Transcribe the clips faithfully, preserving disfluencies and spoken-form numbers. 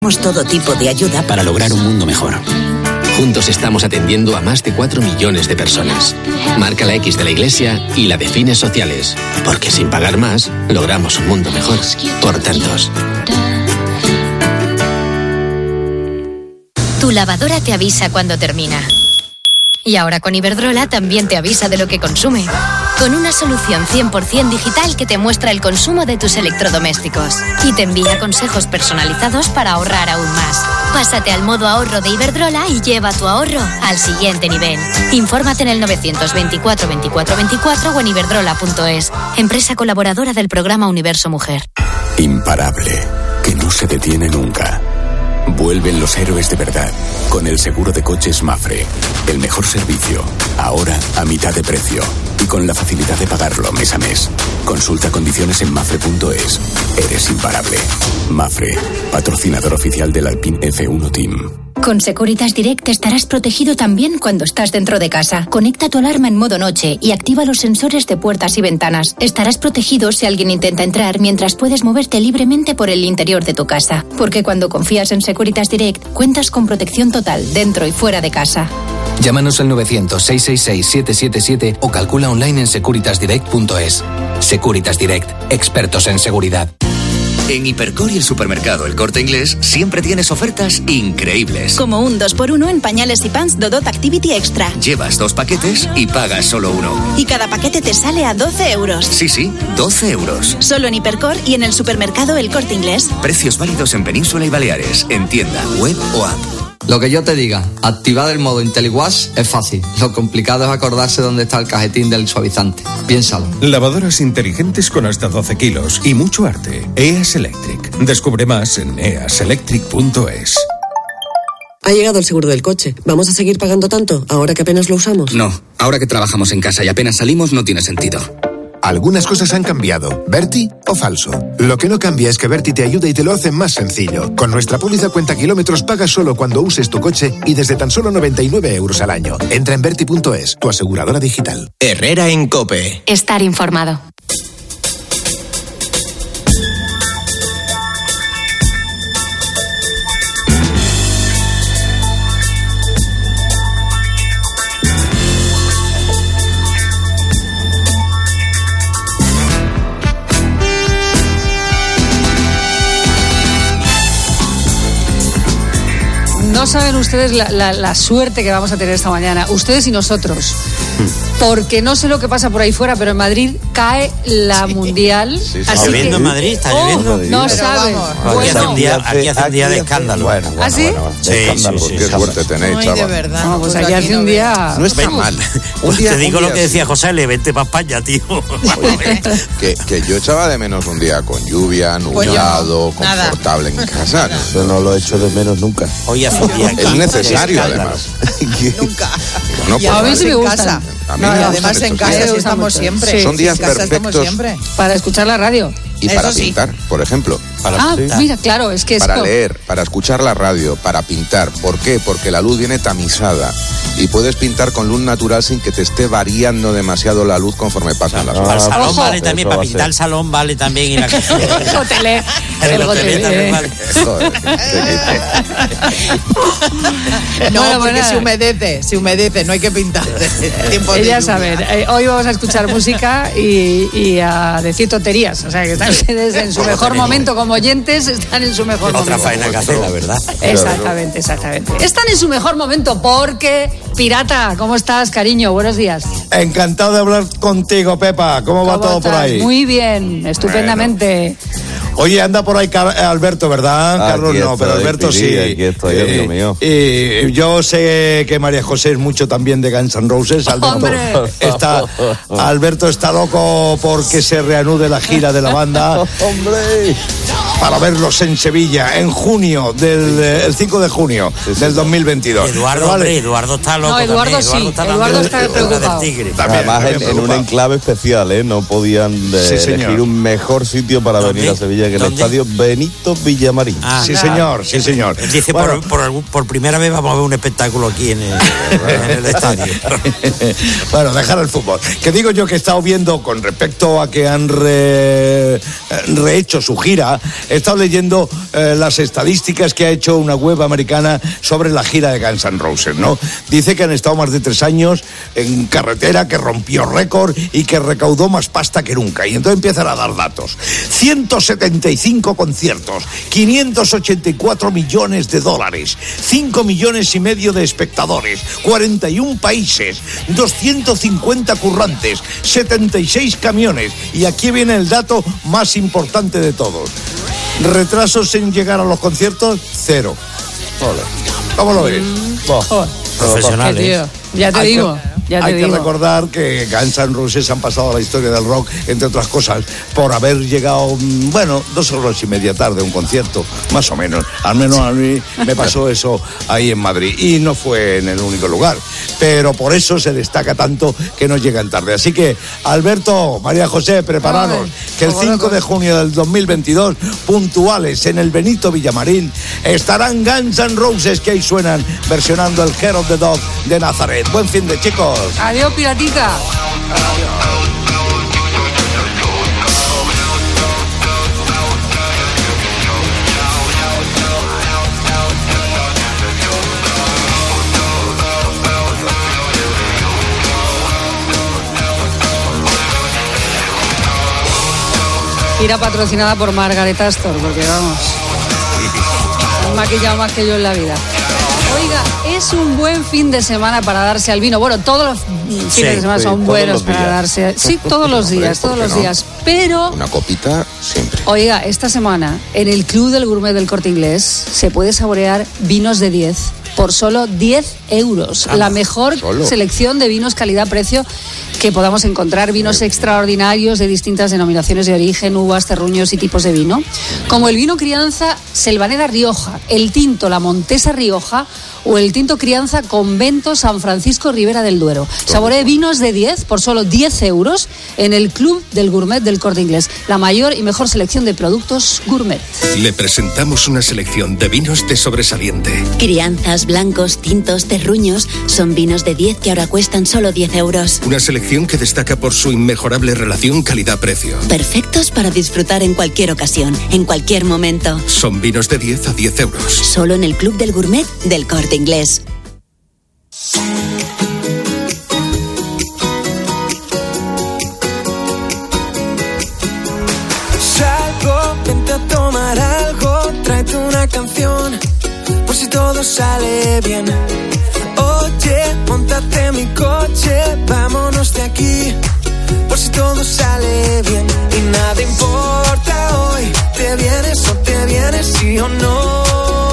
todo tipo de ayuda para lograr un mundo mejor. Juntos estamos atendiendo a más de cuatro millones de personas. Marca la X de la Iglesia y la de fines sociales, porque sin pagar más, logramos un mundo mejor. Por tantos. Tu lavadora te avisa cuando termina. Y ahora con Iberdrola también te avisa de lo que consume. Con una solución cien por ciento digital que te muestra el consumo de tus electrodomésticos. Y te envía consejos personalizados para ahorrar aún más. Pásate al modo ahorro de Iberdrola y lleva tu ahorro al siguiente nivel. Infórmate en el novecientos veinticuatro veinticuatro veinticuatro o en iberdrola punto es. Empresa colaboradora del programa Universo Mujer. Imparable. Que no se detiene nunca. Vuelven los héroes de verdad con el seguro de coches Mapfre. El mejor servicio, ahora a mitad de precio y con la facilidad de pagarlo mes a mes. Consulta condiciones en mapfre punto es. Eres imparable. Mapfre, patrocinador oficial del Alpine F uno Team. Con Securitas Direct estarás protegido también cuando estás dentro de casa. Conecta tu alarma en modo noche y activa los sensores de puertas y ventanas. Estarás protegido si alguien intenta entrar mientras puedes moverte libremente por el interior de tu casa. Porque cuando confías en Securitas Direct, cuentas con protección total dentro y fuera de casa. Llámanos al novecientos, seiscientos sesenta y seis, siete siete siete o calcula online en securitas direct punto es. Securitas Direct, expertos en seguridad. En Hipercor y el supermercado El Corte Inglés siempre tienes ofertas increíbles. Como un dos por uno en pañales y pants Dodot Activity Extra. Llevas dos paquetes y pagas solo uno. Y cada paquete te sale a doce euros. Sí, sí, doce euros. Solo en Hipercor y en el supermercado El Corte Inglés. Precios válidos en Península y Baleares, en tienda, web o app. Lo que yo te diga, activar el modo IntelliWash es fácil. Lo complicado es acordarse dónde está el cajetín del suavizante. Piénsalo. Lavadoras inteligentes con hasta doce kilos y mucho arte. E A S Electric. Descubre más en e a s electric punto es. Ha llegado el seguro del coche. ¿Vamos a seguir pagando tanto ahora que apenas lo usamos? No, ahora que trabajamos en casa y apenas salimos no tiene sentido. Algunas cosas han cambiado. ¿Berti o falso? Lo que no cambia es que Berti te ayuda y te lo hace más sencillo. Con nuestra póliza cuenta kilómetros pagas solo cuando uses tu coche y desde tan solo noventa y nueve euros al año. Entra en berti punto es, tu aseguradora digital. Herrera en COPE. Estar informado. No saben ustedes la, la, la suerte que vamos a tener esta mañana, ustedes y nosotros, porque no sé lo que pasa por ahí fuera, pero en Madrid cae la sí. Mundial. Sí, sí, ¿Está lloviendo en Madrid? ¿Está lloviendo? Oh, no saben. Aquí bueno. hace un día, aquí hace un día de escándalo. Bueno, bueno, ¿Ah, sí? Bueno, sí, escándalo, sí, sí, qué sí, suerte sí. tenéis, Ay, chaval. de verdad. No, pues pues aquí hace un día... No está mal. Un día, te digo un día, lo que decía José, le vente para España, tío. Oye, que, que yo echaba de menos un día con lluvia, nublado, pues confortable en casa. Yo no lo echo de menos nunca. Hoy hace un día aquí. Es necesario, además. Nunca. No, y a mí sí me gusta. A mí no, me y además gusta en casa sí estamos siempre. Sí, Son días en casa perfectos siempre. Para escuchar la radio. Y Eso para sí. pintar, por ejemplo. Para ah, pintar. mira, claro, es que Para esto... leer, para escuchar la radio, para pintar. ¿Por qué? Porque la luz viene tamizada y puedes pintar con luz natural sin que te esté variando demasiado la luz conforme pasan las Para horas. el salón Ojo. vale también, para pintar el salón vale también y la cocina. El gotelé. El gotelé también vale. Joder, No, Bueno, porque bueno. se humedece, se humedece, no hay que pintar. Tiempo de Eh, ya lluvia. saben, eh, hoy vamos a escuchar música y, y a decir tonterías. O sea, que están ustedes en su mejor momento como oyentes, están en su mejor Otra momento. faena que hacer, la verdad. Exactamente, exactamente. Están en su mejor momento porque, Pirata, ¿cómo estás, cariño? Buenos días. Encantado de hablar contigo, Pepa. ¿Cómo va ¿Cómo todo por estás? ahí? Muy bien, estupendamente. Oye, anda por ahí Car- Alberto, ¿verdad? Aquí Carlos no, estoy, pero Alberto Piri, sí. aquí estoy, Eh, amigo mío. Y yo sé que María José es mucho también de Guns N' Roses. Alberto ¡Hombre! está, Alberto está loco porque se reanude la gira de la banda. ¡Hombre! Para verlos en Sevilla en junio, del eh, el cinco de junio Sí, sí, del sí. dos mil veintidós. Eduardo, Pero hombre, Eduardo está loco No, Eduardo también. sí, está Eduardo también está de la preocupado. del Tigre. También, Además, también en, en un preocupado. enclave especial, ¿eh? No podían eh, Sí, señor. elegir un mejor sitio para ¿Dónde? venir a Sevilla Sevilla, en el ¿Dónde? estadio Benito Villamarín. Ah, sí, claro. señor, sí, señor. Dice, Bueno, por, por, algún- por primera vez vamos a ver un espectáculo aquí en el, en el estadio. bueno, dejar el fútbol. Que digo yo que he estado viendo con respecto a que han re- rehecho su gira, he estado leyendo eh, las estadísticas que ha hecho una web americana sobre la gira de Guns N' Roses, ¿no? Dice que han estado más de tres años en carretera, que rompió récord y que recaudó más pasta que nunca. Y entonces empiezan a dar datos. ciento setenta y cinco conciertos, quinientos ochenta y cuatro millones de dólares, cinco millones y medio de espectadores, cuarenta y un países, doscientos cincuenta currantes, setenta y seis camiones. Y aquí viene el dato más importante de todos. Retrasos en llegar a los conciertos, cero. Ole. ¿Cómo lo ves? Buah. Profesionales. Qué tío, ya te Hay digo. que- Ya te Hay que digo. recordar que Guns N' Roses han pasado a la historia del rock, entre otras cosas, por haber llegado, mm, bueno, dos horas y media tarde a un concierto, más o menos. Al menos a mí me pasó eso ahí en Madrid. Y no fue en el único lugar. Pero por eso se destaca tanto que no llegan tarde. Así que, Alberto, María José, prepararos, Ay, que el como cinco locos. de junio del dos mil veintidós, puntuales en el Benito Villamarín, estarán Guns N' Roses, que ahí suenan, versionando el Hair of the Dog de Nazaret. Buen fin de, chicos. Adiós, piratica. Gira patrocinada por Margaret Astor, porque vamos, han maquillado más que yo en la vida. Oiga, es un buen fin de semana para darse al vino. Bueno, todos los fines Sí, de semana sí, son todos buenos los para días. darse. Sí, todos los Hombre, días, ¿por todos qué los no? días. Pero, Una copita siempre. oiga, esta semana en el Club del Gourmet del Corte Inglés se puede saborear vinos de diez por solo diez euros. Ah, La mejor solo. selección de vinos calidad-precio que podamos encontrar. Vinos extraordinarios de distintas denominaciones de origen, uvas, terruños y tipos de vino. Como el vino crianza Selvanera Rioja, el tinto La Montesa Rioja o el tinto crianza Convento San Francisco Ribera del Duero. Saboree vinos de diez por solo diez euros en el Club del Gourmet del Corte Inglés. La mayor y mejor selección de productos gourmet. Le presentamos una selección de vinos de sobresaliente. Crianzas, blancos, tintos, terruños son vinos de diez que ahora cuestan solo diez euros. Una selección que destaca por su inmejorable relación calidad-precio. Perfectos para disfrutar en cualquier ocasión, en cualquier momento. Son vinos de diez a diez euros. Solo en el Club del Gourmet del Corte Inglés. Salgo, vente a tomar algo, tráete una canción, por si todo sale bien. Oye, móntate en mi coche, vámonos de aquí, por si todo sale bien. Y nada importa hoy, te vienes o te vienes, sí o no.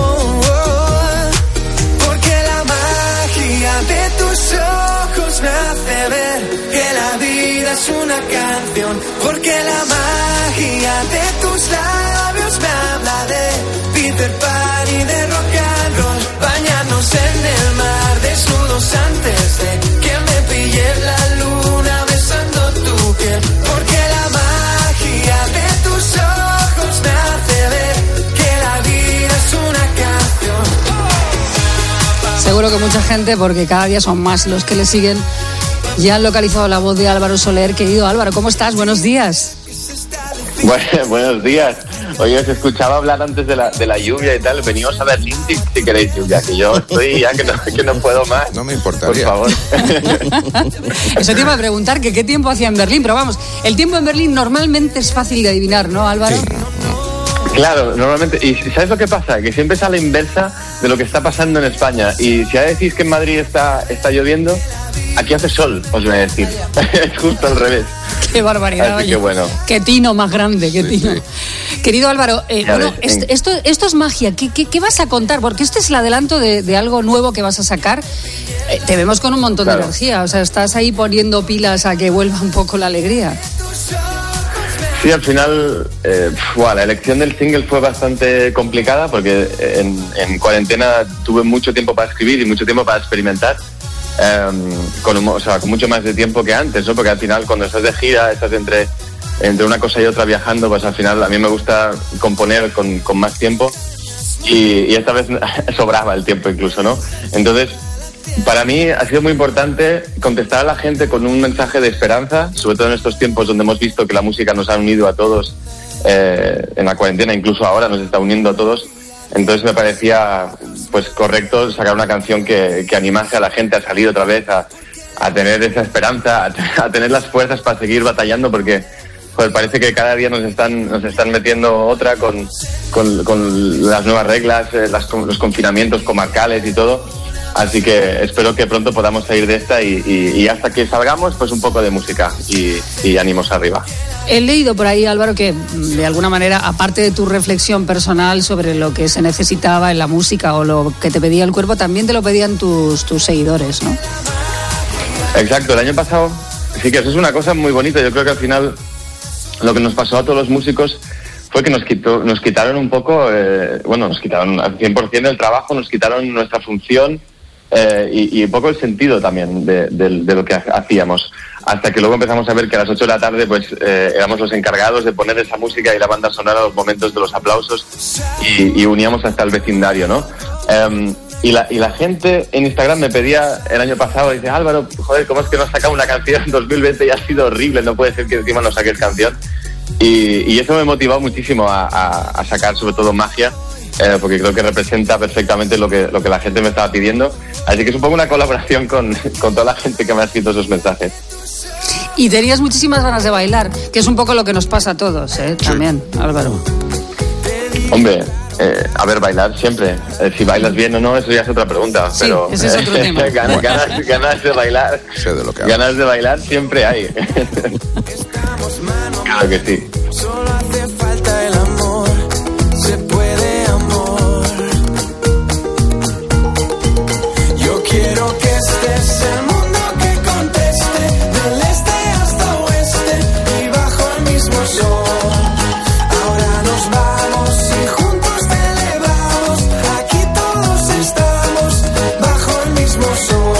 Porque la magia de tus ojos me hace ver que la vida es una canción. Porque la magia de tus labios me habla de Peter Pan y de rock and roll. Bañarnos en el mar desnudos antes de que me pille la luna besando tu piel. Porque la magia de tus ojos me hace ver que la vida es una canción. Seguro que mucha gente, porque cada día son más los que le siguen, ya han localizado la voz de Álvaro Soler. Querido Álvaro, ¿cómo estás? Buenos días. Bueno, buenos días. Oye, os escuchaba hablar antes de la, de la lluvia y tal. Veníos a Berlín si, si queréis lluvia, que yo estoy ya que no, que no puedo más. No me importaría. Por favor. Eso te iba a preguntar, que qué tiempo hacía en Berlín, pero vamos, el tiempo en Berlín normalmente es fácil de adivinar, ¿no, Álvaro? Claro, normalmente. ¿Y sabes lo que pasa? Que siempre es a la inversa de lo que está pasando en España. Y si ya decís que en Madrid está, está lloviendo, aquí hace sol, os voy a decir. Es justo al revés. Qué barbaridad, Así oye. que bueno. Qué tino más grande, qué tino. Querido Álvaro, eh, Ya bueno, ves, esto, esto, esto es magia. ¿Qué, qué, qué vas a contar? Porque este es el adelanto de, de algo nuevo que vas a sacar. Eh, te vemos con un montón Claro. de energía. O sea, estás ahí poniendo pilas a que vuelva un poco la alegría. Sí, al final, eh, buah, la elección del single fue bastante complicada porque en, en cuarentena tuve mucho tiempo para escribir y mucho tiempo para experimentar, eh, con, un- o sea, con mucho más de tiempo que antes, ¿no? Porque al final cuando estás de gira, estás entre entre una cosa y otra viajando, pues al final a mí me gusta componer con, con más tiempo y, y esta vez sobraba el tiempo incluso, ¿no? Entonces, para mí ha sido muy importante contestar a la gente con un mensaje de esperanza, sobre todo en estos tiempos donde hemos visto que la música nos ha unido a todos, eh, en la cuarentena, incluso ahora nos está uniendo a todos. Entonces me parecía pues correcto sacar una canción que, que animase a la gente a salir otra vez, a, a tener esa esperanza, a, a tener las fuerzas para seguir batallando, porque joder, parece que cada día nos están nos están metiendo otra con, con, con las nuevas reglas, eh, las, los confinamientos comarcales y todo. Así que espero que pronto podamos salir de esta y, y, y hasta que salgamos, pues un poco de música y, y ánimos arriba. He leído por ahí, Álvaro, que de alguna manera, aparte de tu reflexión personal sobre lo que se necesitaba en la música o lo que te pedía el cuerpo, también te lo pedían tus, tus seguidores, ¿no? Exacto, el año pasado, sí que eso es una cosa muy bonita. Yo creo que al final lo que nos pasó a todos los músicos fue que nos quitó, nos quitaron un poco, eh, bueno, nos quitaron al cien por ciento el trabajo, nos quitaron nuestra función. Eh, y, y un poco el sentido también de, de, de lo que hacíamos, hasta que luego empezamos a ver que a las ocho de la tarde pues eh, éramos los encargados de poner esa música y la banda sonora a los momentos de los aplausos y, y uníamos hasta el vecindario, ¿no? Um, y, la, y la gente en Instagram me pedía el año pasado, dice, Álvaro, joder, ¿cómo es que no has sacado una canción en dos mil veinte y ha sido horrible? No puede ser que encima no saques canción. Y, y eso me motivó muchísimo a, a, a sacar sobre todo Magia, Eh, porque creo que representa perfectamente lo que lo que la gente me estaba pidiendo. Así que es un poco una colaboración con, con toda la gente que me ha escrito esos mensajes. Y tenías muchísimas ganas de bailar, que es un poco lo que nos pasa a todos, ¿eh? También, Álvaro. Hombre, eh, a ver, bailar siempre. Eh, si bailas bien o no, eso ya es otra pregunta. Sí, pero ese es otro eh, tema. ganas, ganas, ganas de bailar, sé de lo que ganas de bailar siempre hay. Claro que sí. Solo hace falta el amor. Se puede, amor. Yo quiero que estés el mundo que conteste, del este hasta oeste y bajo el mismo sol. Ahora nos vamos y juntos celebramos. Aquí todos estamos bajo el mismo sol.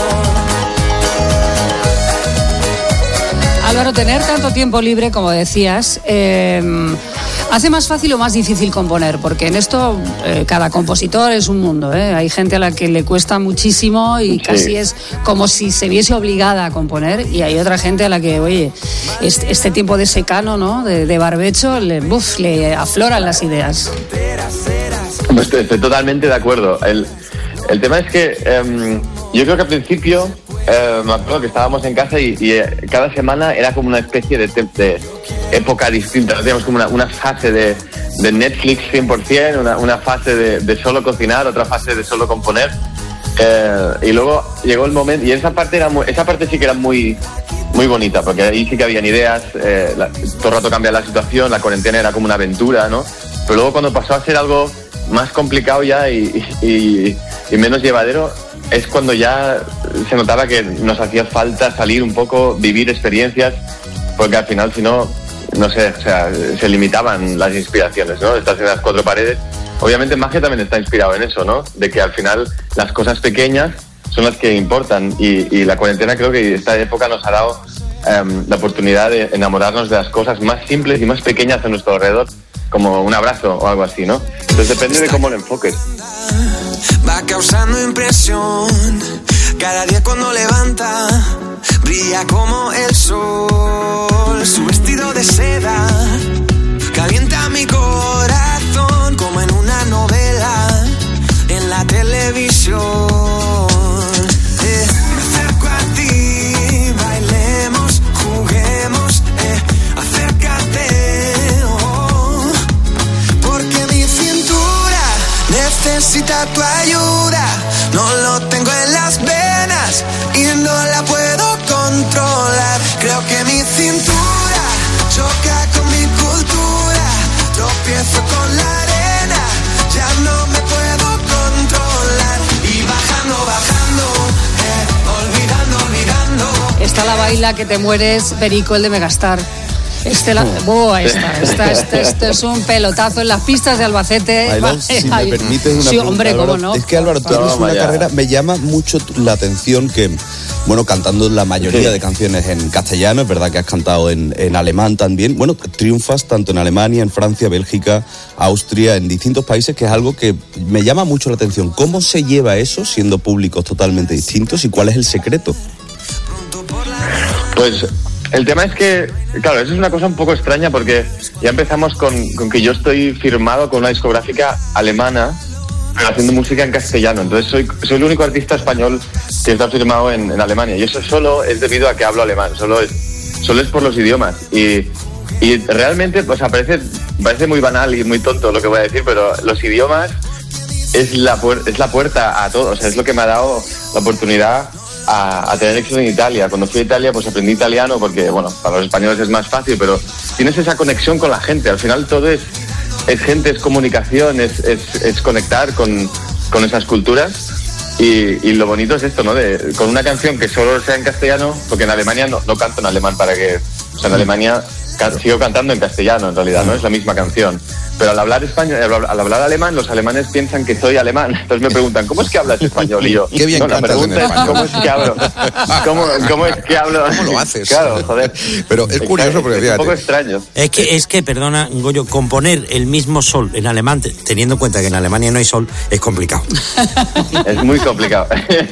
Álvaro, tener tanto tiempo libre, como decías, eh, ¿hace más fácil o más difícil componer? Porque en esto eh, cada compositor es un mundo, ¿eh? Hay gente a la que le cuesta muchísimo y sí, casi es como si se viese obligada a componer, y hay otra gente a la que, oye, este, este tiempo de secano, ¿no? De, de barbecho, le, uf, le afloran las ideas. Estoy, estoy totalmente de acuerdo. El, el tema es que um, yo creo que al principio eh, me acuerdo que estábamos en casa y, y eh, cada semana era como una especie de, de época distinta. Teníamos como una, una fase de, de Netflix cien por ciento, una, una fase de, de solo cocinar, otra fase de solo componer. Eh, y luego llegó el momento, y esa parte era muy, esa parte sí que era muy muy bonita, porque ahí sí que habían ideas, eh, la, todo el rato cambia la situación, la cuarentena era como una aventura, ¿no? Pero luego cuando pasó a ser algo más complicado ya y, y, y menos llevadero, es cuando ya se notaba que nos hacía falta salir un poco, vivir experiencias, porque al final si no, no sé, o sea, se limitaban las inspiraciones, ¿no? Estás en las cuatro paredes. Obviamente Magia también está inspirado en eso, ¿no? De que al final las cosas pequeñas son las que importan, y, y la cuarentena creo que esta época nos ha dado um, la oportunidad de enamorarnos de las cosas más simples y más pequeñas a nuestro alrededor, como un abrazo o algo así, ¿no? Entonces depende de cómo lo enfoques. Va causando impresión, cada día cuando levanta, brilla como el sol. Su vestido de seda calienta mi corazón, como en una novela en la televisión. Eh, me acerco a ti, bailemos, juguemos, eh, acércate, oh, porque mi cintura necesita tu ayuda. No lo tengo en las venas y no la puedo controlar. Creo que mi cintura choca con mi cultura. Tropiezo con la arena, ya no me puedo controlar. Y bajando, bajando, eh, olvidando, olvidando. Está la baila que te mueres, Perico, el de Megastar. Este, la, oh, esta, esta, este, este es un pelotazo en las pistas de Albacete. Ailón, va, si me permites una sí, pregunta, hombre, Álvaro, cómo no. Es que Álvaro, tú tienes una carrera, me llama mucho la atención que, bueno, cantando la mayoría sí. de canciones en castellano, es verdad que has cantado en, en alemán también, bueno, triunfas tanto en Alemania, en Francia, Bélgica, Austria, en distintos países, que es algo que me llama mucho la atención. ¿Cómo se lleva eso siendo públicos totalmente distintos y cuál es el secreto? Pues el tema es que, claro, eso es una cosa un poco extraña porque ya empezamos con, con que yo estoy firmado con una discográfica alemana, pero haciendo música en castellano. Entonces soy, soy el único artista español que está firmado en, en Alemania. Y eso solo es debido a que hablo alemán, solo es, solo es por los idiomas. Y, y realmente, o sea, parece, parece muy banal y muy tonto lo que voy a decir, pero los idiomas es la, puer- es la puerta a todo. O sea, es lo que me ha dado la oportunidad A, a tener éxito en Italia. Cuando fui a Italia pues aprendí italiano porque, bueno, para los españoles es más fácil, pero tienes esa conexión con la gente. Al final todo es, es gente, es comunicación, es, es, es conectar con, con esas culturas y, y lo bonito es esto, ¿no? De, con una canción que solo sea en castellano, porque en Alemania no, no canto en alemán para que... O sea, en Alemania ca- sigo cantando en castellano en realidad, ¿no? Es la misma canción. Pero al hablar español, al hablar alemán, los alemanes piensan que soy alemán. Entonces me preguntan, ¿cómo es que hablas español? Y yo, qué bien no, la cantas en pregunta es, español. ¿cómo es que hablo? ¿Cómo, cómo es que hablo? ¿Cómo lo haces? Claro, joder. Pero es curioso porque, es fíjate, un poco extraño. Es que, es que, perdona, Goyo, componer el mismo sol en alemán, teniendo en cuenta que en Alemania no hay sol, es complicado. Es muy complicado.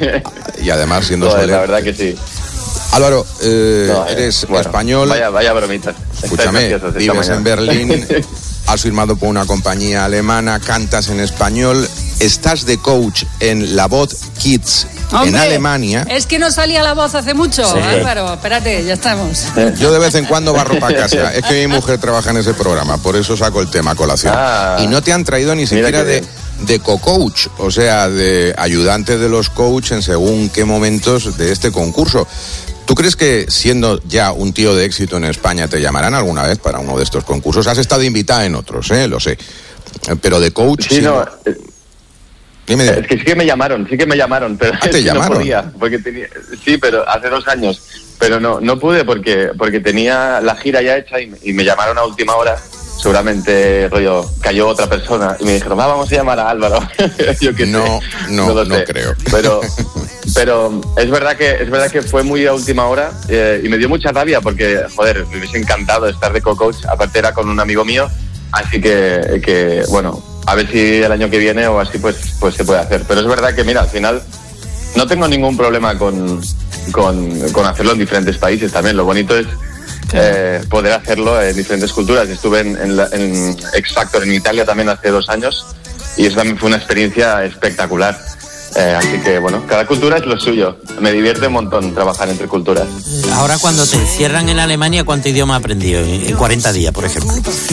Y además siendo Joder, soler. la verdad que sí. Álvaro, eh, No, eh, eres bueno, español. Vaya, vaya bromita. Escúchame, vives en Berlín, has firmado por una compañía alemana, cantas en español, estás de coach en La Voz Kids Hombre, en Alemania. Es que no salía la voz hace mucho, Sí. Álvaro. Espérate, ya estamos. Yo de vez en cuando barro para casa. Es que mi mujer trabaja en ese programa, por eso saco el tema a colación. Ah, y no te han traído ni siquiera de, de co-coach, o sea, de ayudante de los coach en según qué momentos de este concurso. ¿Tú crees que siendo ya un tío de éxito en España te llamarán alguna vez para uno de estos concursos? Has estado invitada en otros, ¿eh? Lo sé. Pero de coach... Sí, siendo... no... eh, Dime, dime. Es que sí que me llamaron, sí que me llamaron, pero Ah, ¿te es que llamaron? no podía, porque tenía, sí, pero hace dos años, pero no, no pude porque, porque tenía la gira ya hecha y, y me llamaron a última hora, seguramente rollo cayó otra persona y me dijeron, va, vamos a llamar a Álvaro. Yo qué No, sé, no, lo no sé. creo. Pero, pero es verdad que es verdad que fue muy a última hora eh, y me dio mucha rabia porque, joder, me hubiese encantado estar de co-coach, aparte era con un amigo mío, así que, que bueno, a ver si el año que viene o así pues, pues se puede hacer. Pero es verdad que, mira, al final no tengo ningún problema con, con, con hacerlo en diferentes países también. Lo bonito es eh, poder hacerlo en diferentes culturas. Estuve en, en, la, en X Factor en Italia también hace dos años y eso también fue una experiencia espectacular. Eh, así que, bueno, cada cultura es lo suyo. Me divierte un montón trabajar entre culturas. Ahora cuando te encierran en Alemania, ¿cuánto idioma has aprendido? En cuarenta días, por ejemplo.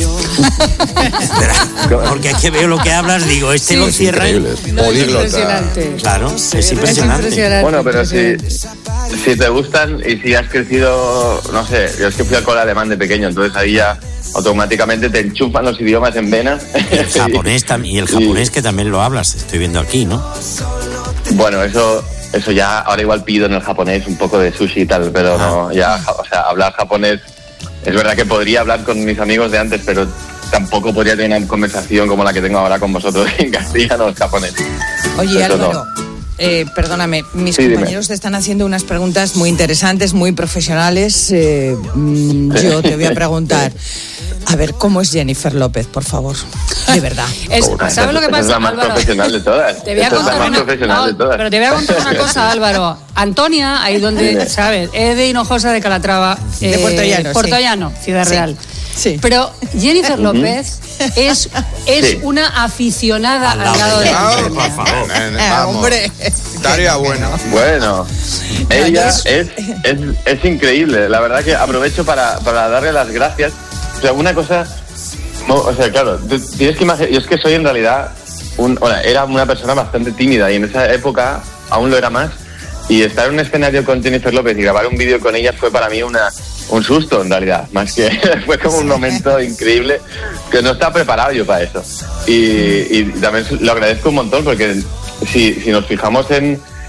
Porque es que veo lo que hablas, digo, este Sí, lo cierran. No, es impresionante. Claro, es impresionante. impresionante. Bueno, pero si, si te gustan y si has crecido, no sé, yo es que fui al cole alemán de pequeño, entonces ahí ya automáticamente te enchufan los idiomas en vena. El japonés también, y el japonés que también lo hablas, estoy viendo aquí, ¿no? Bueno, eso eso ya, ahora igual pido en el japonés un poco de sushi y tal, pero no, ya, o sea, hablar japonés, es verdad que podría hablar con mis amigos de antes, pero tampoco podría tener una conversación como la que tengo ahora con vosotros en castellano o japonés. Oye, Eso Álvaro, eh, perdóname, mis Sí, dime. compañeros te están haciendo unas preguntas muy interesantes, muy profesionales. Eh, mm, yo te voy a preguntar, a ver, ¿cómo es Jennifer López, por favor? De verdad. Es- ¿Sabes lo que Esa pasa, es la más Álvaro? profesional de todas. Te voy a Esa es la contar más una, profesional no, de todas. pero te voy a contar una cosa, Álvaro. Antonia, ahí donde, Dime. ¿sabes? Es de Hinojosa de Calatrava. De Puerto Llano, sí. Puerto Llano, Ciudad Sí. Real. Sí. Pero Jennifer López es, es Sí. una aficionada al lado de Ah, Antonia. por favor. Eh, Vamos. hombre. Estaría bueno. Bueno, ella yo- es, es, es increíble. La verdad que aprovecho para, para darle las gracias. O sea, una cosa... no, o sea, claro, tú tienes que imaginar... Yo es que soy en realidad... Un, bueno, era una persona bastante tímida y en esa época aún lo era más. Y estar en un escenario con Jennifer López y grabar un vídeo con ella fue para mí una, un susto, en realidad. Más que... fue como un momento increíble que no estaba preparado yo para eso. Y, y también lo agradezco un montón porque si, si nos fijamos en...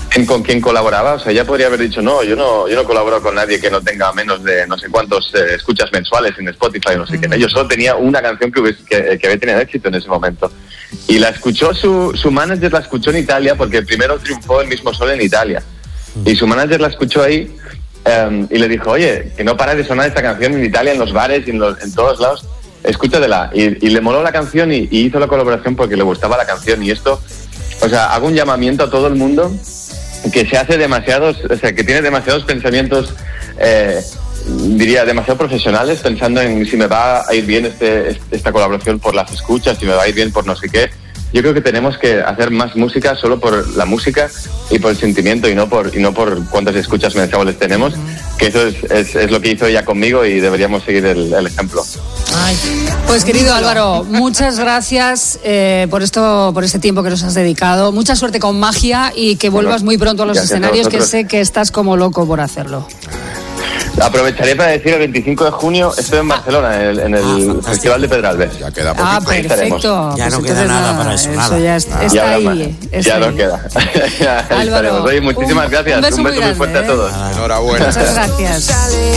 en con quién colaboraba. O sea, ella podría haber dicho, no, yo no yo no colaboro con nadie que no tenga menos de no sé cuántos eh, escuchas mensuales en Spotify, no sé qué. Yo solo tenía una canción que, hubiese, que, que había tenido éxito en ese momento. Y la escuchó, su, su manager la escuchó en Italia, porque primero triunfó El Mismo Sol en Italia. Y su manager la escuchó ahí um, y le dijo, oye, que no para de sonar esta canción en Italia, en los bares y en, los, en todos lados, escúchatela. Y, y le moló la canción y, y hizo la colaboración porque le gustaba la canción. Y esto, o sea, hago un llamamiento a todo el mundo que se hace demasiados, o sea, que tiene demasiados pensamientos, eh, diría, demasiado profesionales, pensando en si me va a ir bien este, esta colaboración por las escuchas, si me va a ir bien por no sé qué. Yo creo que tenemos que hacer más música solo por la música y por el sentimiento y no por y no por cuántas escuchas mensuales tenemos, que eso es, es, es lo que hizo ella conmigo y deberíamos seguir el, el ejemplo. Ay. Pues querido Álvaro, muchas gracias eh, por esto, por este tiempo que nos has dedicado. Mucha suerte con Magia y que vuelvas bueno, muy pronto a los escenarios, a que sé que estás como loco por hacerlo. Aprovecharé para decir el veinticinco de junio estoy en Barcelona, en el, en el ah, Festival de Pedralbes. Ya queda poquito. Ah, perfecto. Ya pues no queda nada, nada para eso. Eso nada. ya está, está ya ahí. Está ya no queda. Álvaro, Oye, muchísimas un, gracias. Un, beso un beso muy, muy fuerte grande, a todos. ¿eh? Enhorabuena. Muchas gracias.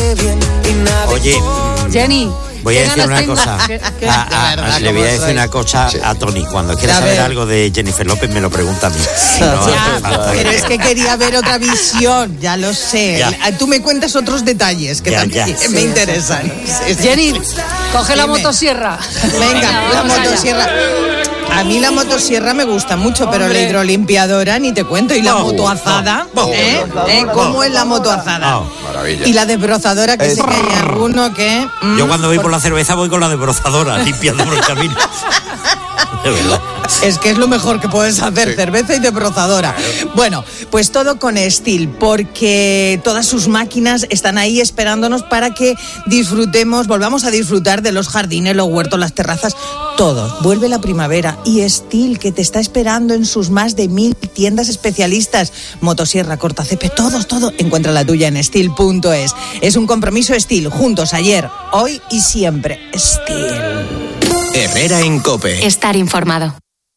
Oye, Jenny. Voy a decir una tengo? cosa. ¿Qué, qué? A, a, a, le voy a decir una cosa sí. a Tony. Cuando quiera saber algo de Jennifer López, me lo pregunta a mí. No, ya, pero es que quería ver otra visión, ya lo sé. Ya. Tú me cuentas otros detalles que ya, también ya. me sí, interesan. Sí, sí. Jenny, coge la motosierra. Venga, la motosierra. A mí la motosierra me gusta mucho, pero Hombre. la hidrolimpiadora ni te cuento. ¿Y la oh, motoazada? Oh, ¿Eh? Oh, ¿Eh? ¿Cómo oh, es la motoazada? Oh, maravilla. Y la desbrozadora, que es... sé que hay alguno que... Mm, Yo cuando voy por la cerveza voy con la desbrozadora, limpiando por el camino. De verdad. Es que es lo mejor que puedes hacer, sí. cerveza y desbrozadora. Bueno, pues todo con Stihl, porque todas sus máquinas están ahí esperándonos para que disfrutemos, volvamos a disfrutar de los jardines, los huertos, las terrazas, todo. Vuelve la primavera y Stihl, que te está esperando en sus más de mil tiendas especialistas. Motosierra, cortacepe, todos, todo. Encuentra la tuya en Stihl punto es. Es un compromiso Stihl, juntos ayer, hoy y siempre. Stihl. Herrera en COPE. Estar informado.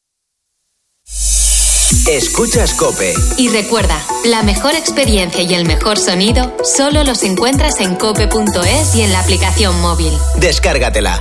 Escuchas COPE. Y recuerda, la mejor experiencia y el mejor sonido solo los encuentras en cope punto es y en la aplicación móvil. Descárgatela.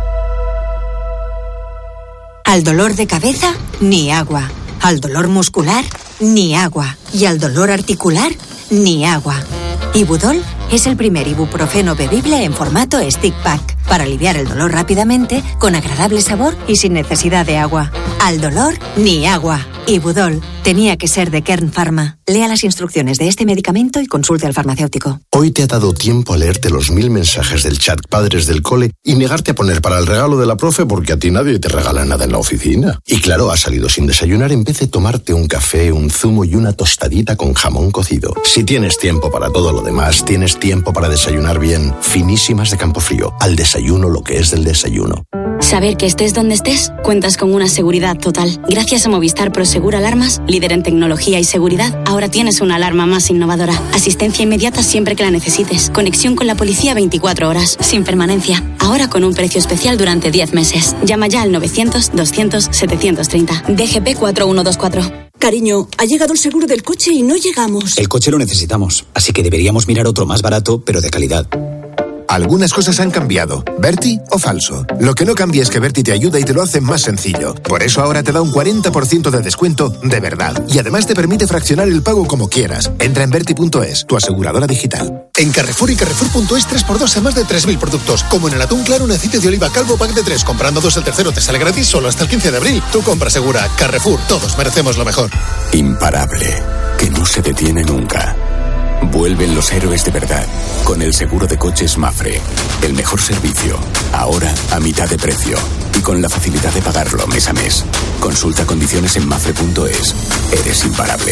Al dolor de cabeza, ni agua. Al dolor muscular, ni agua. Y al dolor articular, ni agua. Ibudol es el primer ibuprofeno bebible en formato stick pack para aliviar el dolor rápidamente, con agradable sabor y sin necesidad de agua. Al dolor, ni agua. Ibudol tenía que ser de Kern Pharma. Lea las instrucciones de este medicamento y consulte al farmacéutico. Hoy te ha dado tiempo a leerte los mil mensajes del chat Padres del Cole y negarte a poner para el regalo de la profe porque a ti nadie te regala nada en la oficina. Y claro, has salido sin desayunar en vez de tomarte un café, un zumo y una tostadita con jamón cocido. Si tienes tiempo para todo lo demás, tienes tiempo para desayunar bien. Finísimas de Campofrío. Al desayuno lo que es del desayuno. Saber que estés donde estés, cuentas con una seguridad total. Gracias a Movistar Prosegur Alarmas, líder en tecnología y seguridad, ahora tienes una alarma más innovadora. Asistencia inmediata siempre que la necesites. Conexión con la policía veinticuatro horas, sin permanencia. Ahora con un precio especial durante diez meses. Llama ya al novecientos, doscientos, setecientos treinta. D G P cuatro uno dos cuatro. Cariño, ha llegado el seguro del coche y no llegamos. El coche lo necesitamos, así que deberíamos mirar otro más barato, pero de calidad. Algunas cosas han cambiado. ¿Berti o falso? Lo que no cambia es que Berti te ayuda y te lo hace más sencillo. Por eso ahora te da un cuarenta por ciento de descuento de verdad. Y además te permite fraccionar el pago como quieras. Entra en Berti punto es, tu aseguradora digital. En Carrefour y Carrefour punto es tres por dos a más de tres mil productos. Como en el atún claro, un aceite de oliva Calvo pack de tres. Comprando dos, el tercero te sale gratis solo hasta el quince de abril. Tu compra segura. Carrefour. Todos merecemos lo mejor. Imparable. Que no se detiene nunca. Vuelven los héroes de verdad con el seguro de coches Mapfre. El mejor servicio, ahora a mitad de precio y con la facilidad de pagarlo mes a mes. Consulta condiciones en mapfre punto es. Eres imparable.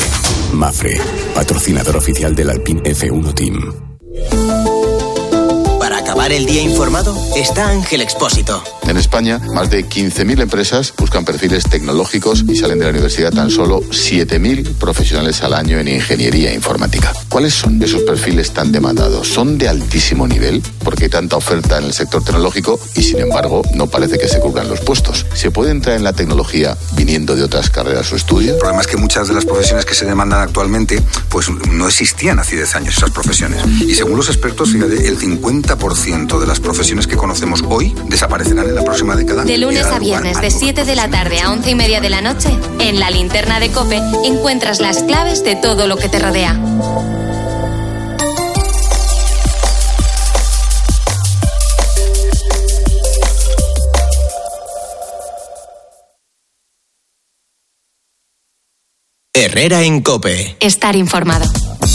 Mapfre, patrocinador oficial del Alpine F uno Team. Para acabar acabar el día informado está Ángel Expósito. En España, más de quince mil empresas buscan perfiles tecnológicos y salen de la universidad tan solo siete mil profesionales al año en ingeniería e informática. ¿Cuáles son esos perfiles tan demandados? ¿Son de altísimo nivel? Porque hay tanta oferta en el sector tecnológico y, sin embargo, no parece que se cubran los puestos. ¿Se puede entrar en la tecnología viniendo de otras carreras o estudios? El problema es que muchas de las profesiones que se demandan actualmente, pues no existían hace diez años esas profesiones. Y según los expertos, fíjate, el cincuenta por ciento de las profesiones que conocemos hoy desaparecerán en la próxima década. De lunes a viernes, de siete de la tarde a once y media de la noche, en la linterna de COPE encuentras las claves de todo lo que te rodea. Herrera en COPE. Estar informado.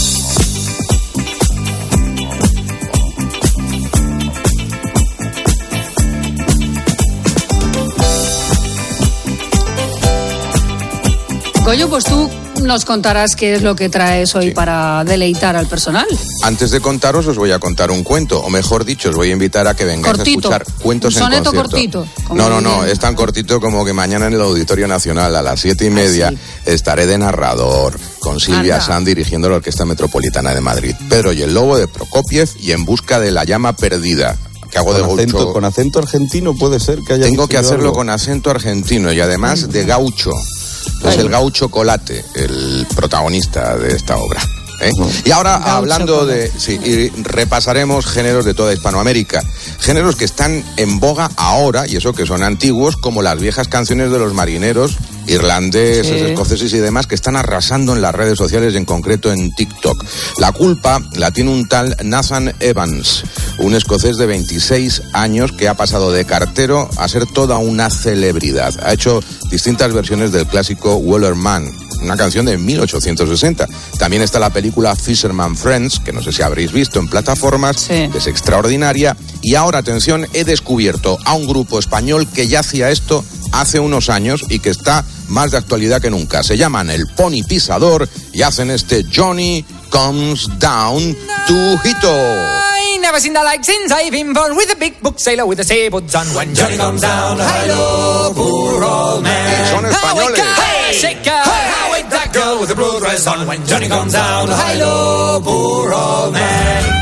Goyo, pues tú nos contarás qué es lo que traes hoy sí. para deleitar al personal. Antes de contaros, os voy a contar un cuento, o mejor dicho, os voy a invitar a que vengáis cortito. a escuchar cuentos un en concierto. Cortito. No, no, no, es tan cortito como que mañana en el Auditorio Nacional a las siete y media ah, sí. estaré de narrador con Silvia Sanz dirigiendo la Orquesta Metropolitana de Madrid. Pedro y el Lobo de Prokofiev y En busca de la llama perdida. Que hago con, de acento, gaucho. con acento argentino puede ser que haya. Tengo que hacerlo algo. con acento argentino y además de gaucho. Es el Gaucho Colate, el protagonista de esta obra. ¿eh? No. Y ahora, Gaucho hablando Colate. de... Sí, y repasaremos géneros de toda Hispanoamérica. Géneros que están en boga ahora, y eso que son antiguos, como las viejas canciones de los marineros irlandeses, sí. escoceses y demás, que están arrasando en las redes sociales y en concreto en TikTok. La culpa la tiene un tal Nathan Evans, un escocés de veintiséis años que ha pasado de cartero a ser toda una celebridad. Ha hecho distintas versiones del clásico Weller Man, una canción de mil ochocientos sesenta. También está la película Fisherman Friends, que no sé si habréis visto en plataformas, sí. que es extraordinaria. Y ahora, atención, he descubierto a un grupo español que ya hacía esto hace unos años y que está más de actualidad que nunca. Se llaman El Pony Pisador y hacen este Johnny Comes Down to Hito. Never seen the like since I've been born with a big book sailor with a sailboat on. When Johnny comes down, hello, poor old man. Son españoles. Hey, shake her, how wait that girl with a blue dress on. When Johnny comes down, hello, poor old man.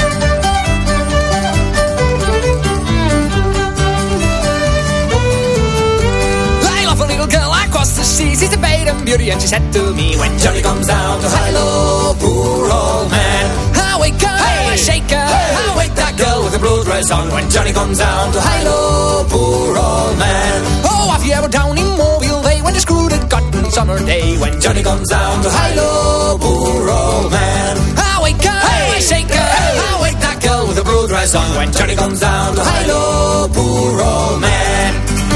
I love a little girl across the sea. She's a maiden beauty, and she said to me, when Johnny comes down, hello, poor old man. How wake her, hey, shake her, hey, how wake that girl with a blue dress on. When Johnny comes down to hello, poor old man. Oh, have you ever down in Mobile Bay when you screwed a cotton summer day? When Johnny comes down to hello, poor old man. How wake her, hey, shake her, hey, how wake that girl with a blue dress on. When Johnny comes down to hello, poor old man.